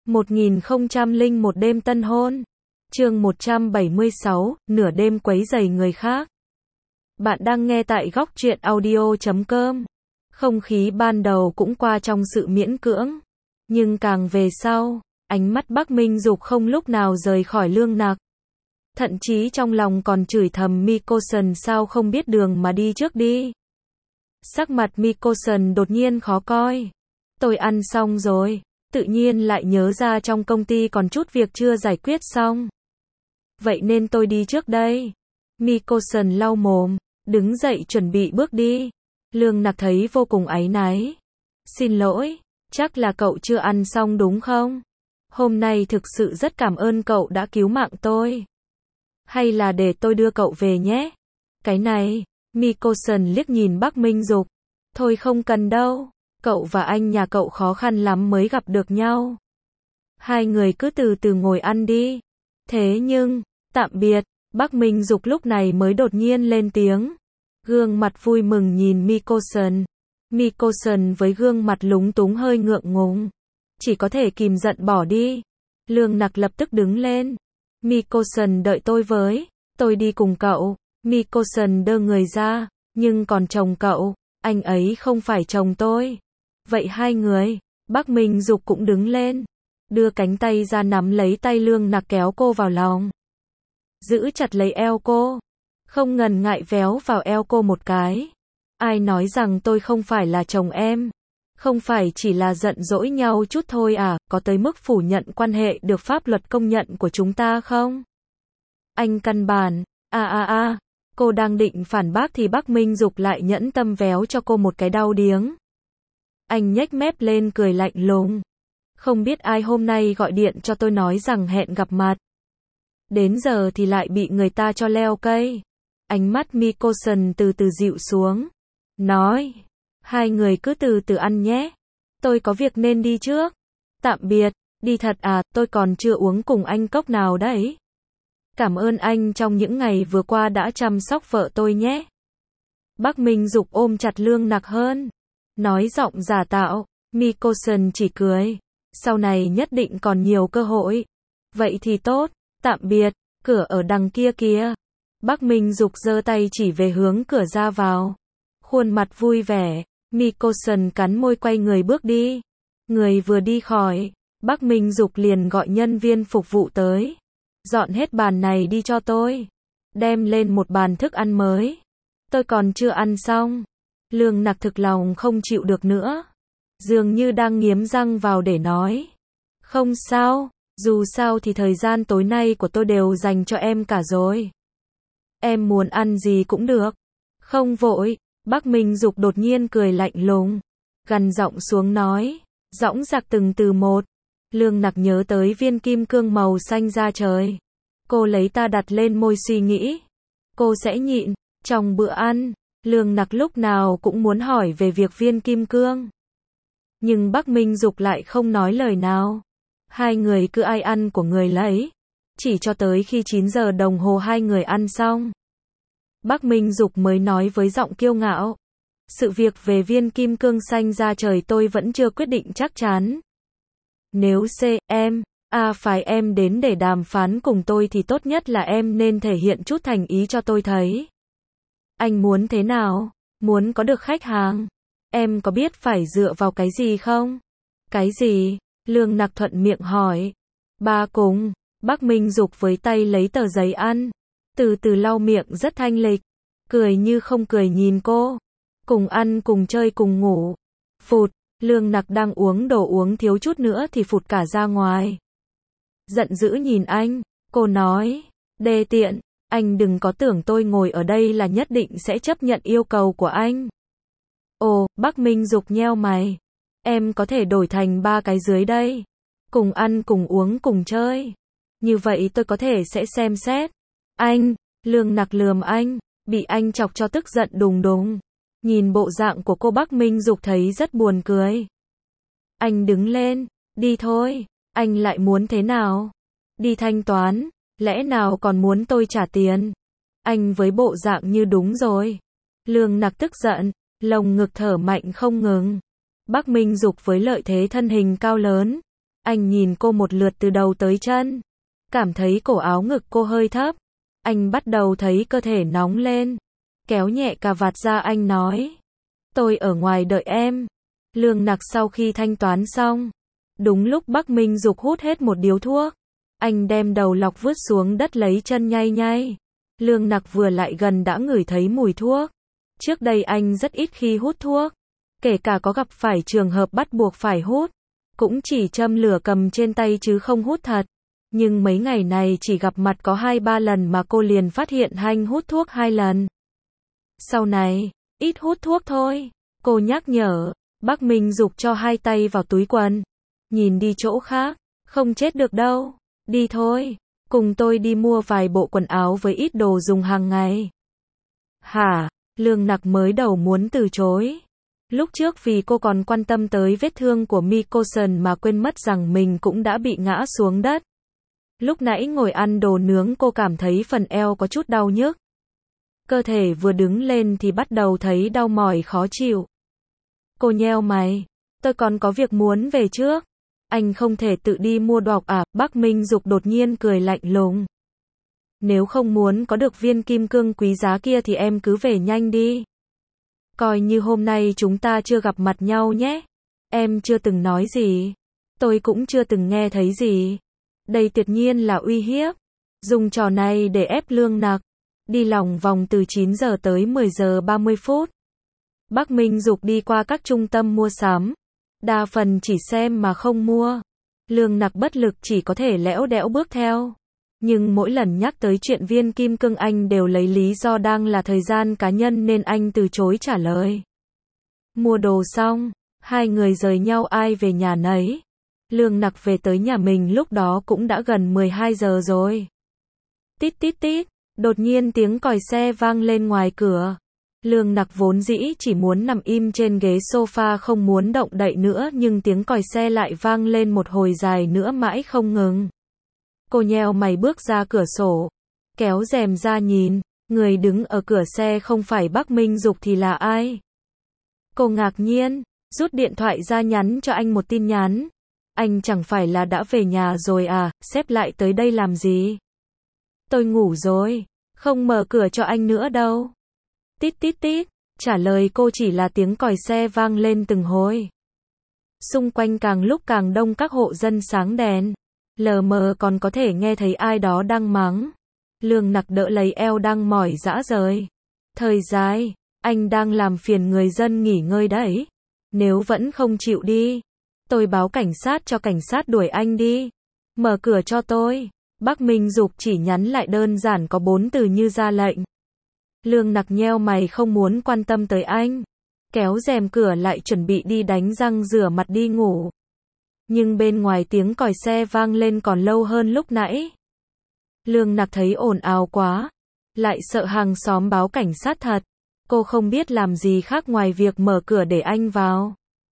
1001 đêm tân hôn. Chương 176, nửa đêm quấy rầy người khác. Bạn đang nghe tại góc truyện audio.com. Không khí ban đầu cũng qua trong sự miễn cưỡng, nhưng càng về sau, ánh mắt Bắc Minh Dục không lúc nào rời khỏi Lương Nặc. Thậm chí trong lòng còn chửi thầm Mikosan sao không biết đường mà đi trước đi. Sắc mặt Mikosan đột nhiên khó coi. Tôi ăn xong rồi, tự nhiên lại nhớ ra trong công ty còn chút việc chưa giải quyết xong. Vậy nên tôi đi trước đây. Mikosan lau mồm, đứng dậy chuẩn bị bước đi. Lương Nặc thấy vô cùng áy náy. Xin lỗi, chắc là cậu chưa ăn xong đúng không? Hôm nay thực sự rất cảm ơn cậu đã cứu mạng tôi. Hay là để tôi đưa cậu về nhé? Cái này, Mikosan liếc nhìn Bắc Minh Dục. Thôi không cần đâu, cậu và anh nhà cậu khó khăn lắm mới gặp được nhau. Hai người cứ từ từ ngồi ăn đi. Thế nhưng, tạm biệt, Bắc Minh Dục lúc này mới đột nhiên lên tiếng. Gương mặt vui mừng nhìn Mikosan. Mikosan với gương mặt lúng túng hơi ngượng ngùng, chỉ có thể kìm giận bỏ đi. Lương Nặc lập tức đứng lên. Mikosan đợi tôi với, tôi đi cùng cậu. Mikosan đơ người ra, nhưng còn chồng cậu, anh ấy không phải chồng tôi. Vậy hai người, Bắc Minh Dục cũng đứng lên, đưa cánh tay ra nắm lấy tay Lương Nặc kéo cô vào lòng. Giữ chặt lấy eo cô, không ngần ngại véo vào eo cô một cái. Ai nói rằng tôi không phải là chồng em? Không phải chỉ là giận dỗi nhau chút thôi à, có tới mức phủ nhận quan hệ được pháp luật công nhận của chúng ta không? Anh căn bản, cô đang định phản bác thì Bắc Minh Dục lại nhẫn tâm véo cho cô một cái đau điếng. Anh nhếch mép lên cười lạnh lùng. Không biết ai hôm nay gọi điện cho tôi nói rằng hẹn gặp mặt. Đến giờ thì lại bị người ta cho leo cây. Ánh mắt Mikosan từ từ dịu xuống. Nói, hai người cứ từ từ ăn nhé. Tôi có việc nên đi trước. Tạm biệt, đi thật à, tôi còn chưa uống cùng anh cốc nào đấy. Cảm ơn anh trong những ngày vừa qua đã chăm sóc vợ tôi nhé. Bắc Minh Dục ôm chặt Lương Nặc hơn. Nói giọng giả tạo, Mikosan chỉ cười. Sau này nhất định còn nhiều cơ hội. Vậy thì tốt, tạm biệt, cửa ở đằng kia kìa. Bắc Minh Dục giơ tay chỉ về hướng cửa ra vào. Khuôn mặt vui vẻ, Mikosan cắn môi quay người bước đi. Người vừa đi khỏi, Bắc Minh Dục liền gọi nhân viên phục vụ tới. Dọn hết bàn này đi cho tôi. Đem lên một bàn thức ăn mới. Tôi còn chưa ăn xong. Lương Nặc thực lòng không chịu được nữa. Dường như đang nghiến răng vào để nói. Không sao, dù sao thì thời gian tối nay của tôi đều dành cho em cả rồi. Em muốn ăn gì cũng được. Không vội, Bắc Minh Dục đột nhiên cười lạnh lùng. Gằn giọng xuống nói, dõng dạc từng từ một. Lương Nặc nhớ tới viên kim cương màu xanh da trời. Cô lấy ta đặt lên môi suy nghĩ. Cô sẽ nhịn. Trong bữa ăn, Lương Nặc lúc nào cũng muốn hỏi về việc viên kim cương. Nhưng Bắc Minh Dục lại không nói lời nào. Hai người cứ ai ăn của người lấy. Chỉ cho tới khi 9 giờ đồng hồ hai người ăn xong. Bắc Minh Dục mới nói với giọng kiêu ngạo. Sự việc về viên kim cương xanh da trời tôi vẫn chưa quyết định chắc chắn. Nếu phái em đến để đàm phán cùng tôi thì tốt nhất là em nên thể hiện chút thành ý cho tôi thấy. Anh muốn thế nào? Muốn có được khách hàng? Em có biết phải dựa vào cái gì không? Cái gì? Lương Nặc thuận miệng hỏi. Ba cùng. Bắc Minh Dục với tay lấy tờ giấy ăn. Từ từ lau miệng rất thanh lịch. Cười như không cười nhìn cô. Cùng ăn cùng chơi cùng ngủ. Phụt. Lương Nặc đang uống đồ uống thiếu chút nữa thì phụt cả ra ngoài. Giận dữ nhìn anh. Cô nói. Đê tiện. Anh đừng có tưởng tôi ngồi ở đây là nhất định sẽ chấp nhận yêu cầu của anh. Ồ, Bắc Minh Dục nheo mày. Em có thể đổi thành 3 cái dưới đây. Cùng ăn cùng uống cùng chơi. Như vậy tôi có thể sẽ xem xét. Anh, Lương Nặc lườm anh, bị anh chọc cho tức giận đùng đùng. Nhìn bộ dạng của cô Bắc Minh Dục thấy rất buồn cười. Anh đứng lên, đi thôi. Anh lại muốn thế nào? Đi thanh toán, lẽ nào còn muốn tôi trả tiền? Anh với bộ dạng như đúng rồi. Lương Nặc tức giận, lồng ngực thở mạnh không ngừng. Bắc Minh Dục với lợi thế thân hình cao lớn, Anh nhìn cô một lượt từ đầu tới chân. Cảm thấy cổ áo ngực cô hơi thấp. Anh bắt đầu thấy cơ thể nóng lên. Kéo nhẹ cà vạt ra anh nói. Tôi ở ngoài đợi em. Lương Nặc sau khi thanh toán xong. Đúng lúc Bắc Minh Dục hút hết một điếu thuốc. Anh đem đầu lọc vứt xuống đất lấy chân nhay nhay. Lương Nặc vừa lại gần đã ngửi thấy mùi thuốc. Trước đây anh rất ít khi hút thuốc. Kể cả có gặp phải trường hợp bắt buộc phải hút. Cũng chỉ châm lửa cầm trên tay chứ không hút thật. Nhưng mấy ngày này chỉ gặp mặt có 2-3 lần mà cô liền phát hiện anh hút thuốc 2 lần. Sau này, ít hút thuốc thôi. Cô nhắc nhở. Bắc Minh Dục cho 2 tay vào túi quần. Nhìn đi chỗ khác. Không chết được đâu. Đi thôi. Cùng tôi đi mua vài bộ quần áo với ít đồ dùng hàng ngày. Hả? Lương Nặc mới đầu muốn từ chối. Lúc trước vì cô còn quan tâm tới vết thương của Mikosan mà quên mất rằng mình cũng đã bị ngã xuống đất. Lúc nãy ngồi ăn đồ nướng cô cảm thấy phần eo có chút đau nhức. Cơ thể vừa đứng lên thì bắt đầu thấy đau mỏi khó chịu. Cô nheo mày. Tôi còn có việc muốn về trước. Anh không thể tự đi mua đọc à? Bắc Minh Dục đột nhiên cười lạnh lùng. Nếu không muốn có được viên kim cương quý giá kia thì em cứ về nhanh đi. Coi như hôm nay chúng ta chưa gặp mặt nhau nhé. Em chưa từng nói gì. Tôi cũng chưa từng nghe thấy gì. Đây tuyệt nhiên là uy hiếp. Dùng trò này để ép Lương Nặc. Đi lòng vòng từ 9 giờ tới 10 giờ 30 phút. Bắc Minh Dục đi qua các trung tâm mua sắm. Đa phần chỉ xem mà không mua. Lương Nặc bất lực chỉ có thể lẽo đẽo bước theo. Nhưng mỗi lần nhắc tới chuyện viên kim cương anh đều lấy lý do đang là thời gian cá nhân nên anh từ chối trả lời. Mua đồ xong, hai người rời nhau ai về nhà nấy. Lương Nặc về tới nhà mình lúc đó cũng đã gần 12 giờ rồi. Tít tít tít, đột nhiên tiếng còi xe vang lên ngoài cửa. Lương Nặc vốn dĩ chỉ muốn nằm im trên ghế sofa không muốn động đậy nữa nhưng tiếng còi xe lại vang lên một hồi dài nữa mãi không ngừng. Cô nheo mày bước ra cửa sổ, kéo rèm ra nhìn, người đứng ở cửa xe không phải Bắc Minh Dục thì là ai? Cô ngạc nhiên, rút điện thoại ra nhắn cho anh một tin nhắn. Anh chẳng phải là đã về nhà rồi à, xếp lại tới đây làm gì? Tôi ngủ rồi, không mở cửa cho anh nữa đâu. Tít tít tít, trả lời cô chỉ là tiếng còi xe vang lên từng hồi. Xung quanh càng lúc càng đông các hộ dân sáng đèn. Lờ mờ còn có thể nghe thấy ai đó đang mắng. Lương Nặc đỡ lấy eo đang mỏi rã rời. Thời dài, anh đang làm phiền người dân nghỉ ngơi đấy. Nếu vẫn không chịu đi, tôi báo cảnh sát cho cảnh sát đuổi anh đi. Mở cửa cho tôi. Bắc Minh Dục chỉ nhắn lại đơn giản có 4 từ như ra lệnh. Lương Nặc nheo mày không muốn quan tâm tới anh. Kéo rèm cửa lại chuẩn bị đi đánh răng rửa mặt đi ngủ. Nhưng bên ngoài tiếng còi xe vang lên còn lâu hơn lúc nãy. Lương Nặc thấy ồn ào quá. Lại sợ hàng xóm báo cảnh sát thật. Cô không biết làm gì khác ngoài việc mở cửa để anh vào.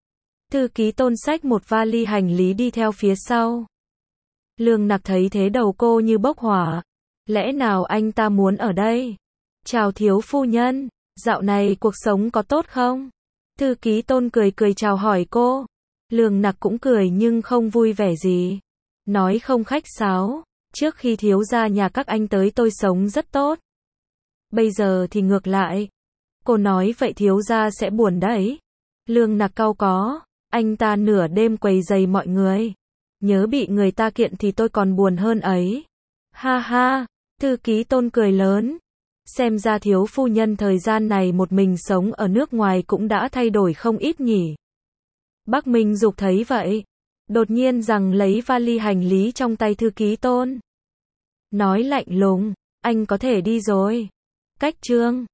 Thư ký Tôn xách một vali hành lý đi theo phía sau. Lương Nặc thấy thế đầu cô như bốc hỏa. Lẽ nào anh ta muốn ở đây? Chào thiếu phu nhân, dạo này cuộc sống có tốt không? Thư ký Tôn cười cười chào hỏi cô. Lương Nặc cũng cười nhưng không vui vẻ gì. Nói không khách sáo, trước khi thiếu gia nhà các anh tới tôi sống rất tốt. Bây giờ thì ngược lại. Cô nói vậy thiếu gia sẽ buồn đấy. Lương Nặc cau có, anh ta nửa đêm quấy rầy mọi người. Nhớ bị người ta kiện thì tôi còn buồn hơn ấy. Ha ha, thư ký Tôn cười lớn. Xem ra thiếu phu nhân thời gian này một mình sống ở nước ngoài cũng đã thay đổi không ít nhỉ. Bắc Minh Dục thấy vậy. Đột nhiên rằng lấy vali hành lý trong tay thư ký Tôn. Nói lạnh lùng, anh có thể đi rồi. Cách chương